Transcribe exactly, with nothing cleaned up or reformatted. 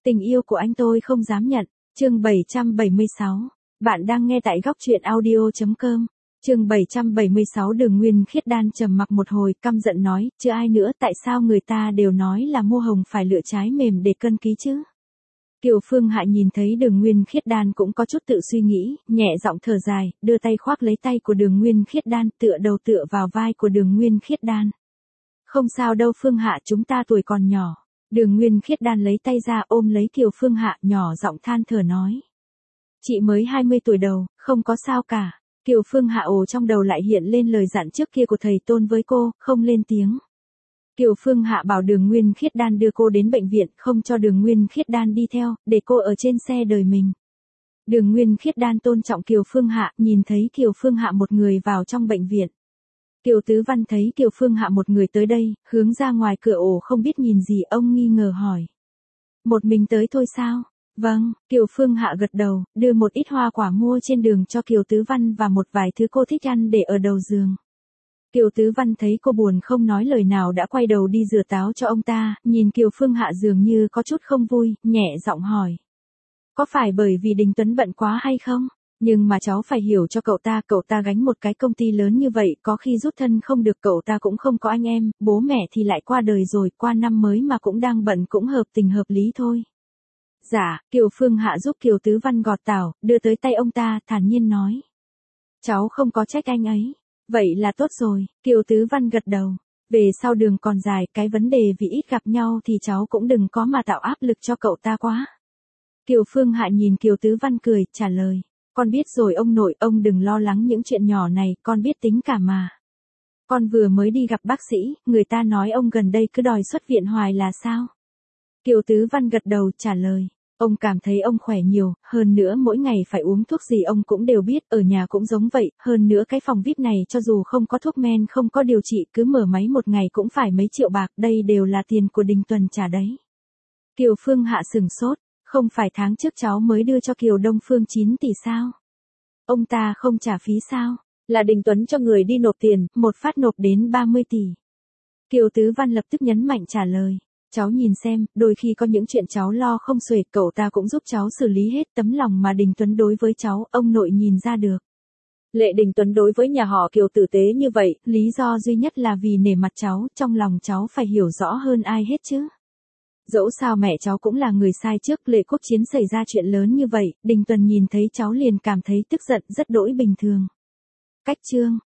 Tình yêu của anh tôi không dám nhận. Chương bảy trăm bảy mươi sáu. Bạn đang nghe tại góc truyện audio chấm com. Chương bảy trăm bảy mươi sáu. Đường Nguyên Khiết Đan trầm mặc một hồi, căm giận nói, chứ ai nữa, tại sao người ta đều nói là mua hồng phải lựa trái mềm để cân ký chứ? Kiều Phương Hạ nhìn thấy Đường Nguyên Khiết Đan cũng có chút tự suy nghĩ, nhẹ giọng thở dài, đưa tay khoác lấy tay của Đường Nguyên Khiết Đan, tựa đầu tựa vào vai của Đường Nguyên Khiết Đan. Không sao đâu Phương Hạ, chúng ta tuổi còn nhỏ. Đường Nguyên Khiết Đan lấy tay ra ôm lấy Kiều Phương Hạ, nhỏ giọng than thở nói. Chị mới hai mươi tuổi đầu, không có sao cả. Kiều Phương Hạ ồ trong đầu lại hiện lên lời dặn trước kia của thầy Tôn với cô, không lên tiếng. Kiều Phương Hạ bảo Đường Nguyên Khiết Đan đưa cô đến bệnh viện, không cho Đường Nguyên Khiết Đan đi theo, để cô ở trên xe đời mình. Đường Nguyên Khiết Đan tôn trọng Kiều Phương Hạ, nhìn thấy Kiều Phương Hạ một người vào trong bệnh viện. Kiều Tứ Văn thấy Kiều Phương Hạ một người tới đây, hướng ra ngoài cửa ổ không biết nhìn gì, ông nghi ngờ hỏi. Một mình tới thôi sao? Vâng, Kiều Phương Hạ gật đầu, đưa một ít hoa quả mua trên đường cho Kiều Tứ Văn và một vài thứ cô thích ăn để ở đầu giường. Kiều Tứ Văn thấy cô buồn không nói lời nào đã quay đầu đi rửa táo cho ông ta, nhìn Kiều Phương Hạ dường như có chút không vui, nhẹ giọng hỏi. Có phải bởi vì Đình Tuấn bận quá hay không? Nhưng mà cháu phải hiểu cho cậu ta, cậu ta gánh một cái công ty lớn như vậy, có khi rút thân không được, cậu ta cũng không có anh em, bố mẹ thì lại qua đời rồi, qua năm mới mà cũng đang bận, cũng hợp tình hợp lý thôi. Dạ, Kiều Phương Hạ giúp Kiều Tứ Văn gọt tảo, đưa tới tay ông ta, thản nhiên nói. Cháu không có trách anh ấy. Vậy là tốt rồi, Kiều Tứ Văn gật đầu. Về sau đường còn dài, cái vấn đề vì ít gặp nhau thì cháu cũng đừng có mà tạo áp lực cho cậu ta quá. Kiều Phương Hạ nhìn Kiều Tứ Văn cười, trả lời. Con biết rồi ông nội, ông đừng lo lắng những chuyện nhỏ này, con biết tính cả mà. Con vừa mới đi gặp bác sĩ, người ta nói ông gần đây cứ đòi xuất viện hoài là sao? Kiều Tứ Văn gật đầu, trả lời. Ông cảm thấy ông khỏe nhiều, hơn nữa mỗi ngày phải uống thuốc gì ông cũng đều biết, ở nhà cũng giống vậy, hơn nữa cái phòng vi ai pi này cho dù không có thuốc men không có điều trị cứ mở máy một ngày cũng phải mấy triệu bạc, đây đều là tiền của Đình Tuần trả đấy. Kiều Phương Hạ sừng sốt, không phải tháng trước cháu mới đưa cho Kiều Đông Phương chín tỷ sao? Ông ta không trả phí sao? Là Đình Tuấn cho người đi nộp tiền, một phát nộp đến ba mươi tỷ. Kiều Tứ Văn lập tức nhấn mạnh trả lời. Cháu nhìn xem, đôi khi có những chuyện cháu lo không xuể, cậu ta cũng giúp cháu xử lý hết, tấm lòng mà Đình Tuấn đối với cháu, ông nội nhìn ra được. Lệ Đình Tuấn đối với nhà họ Kiều tử tế như vậy, lý do duy nhất là vì nể mặt cháu, trong lòng cháu phải hiểu rõ hơn ai hết chứ. Dẫu sao mẹ cháu cũng là người sai trước, Lệ Quốc Chiến xảy ra chuyện lớn như vậy, Đình Tuấn nhìn thấy cháu liền cảm thấy tức giận, rất đỗi bình thường. Cách chương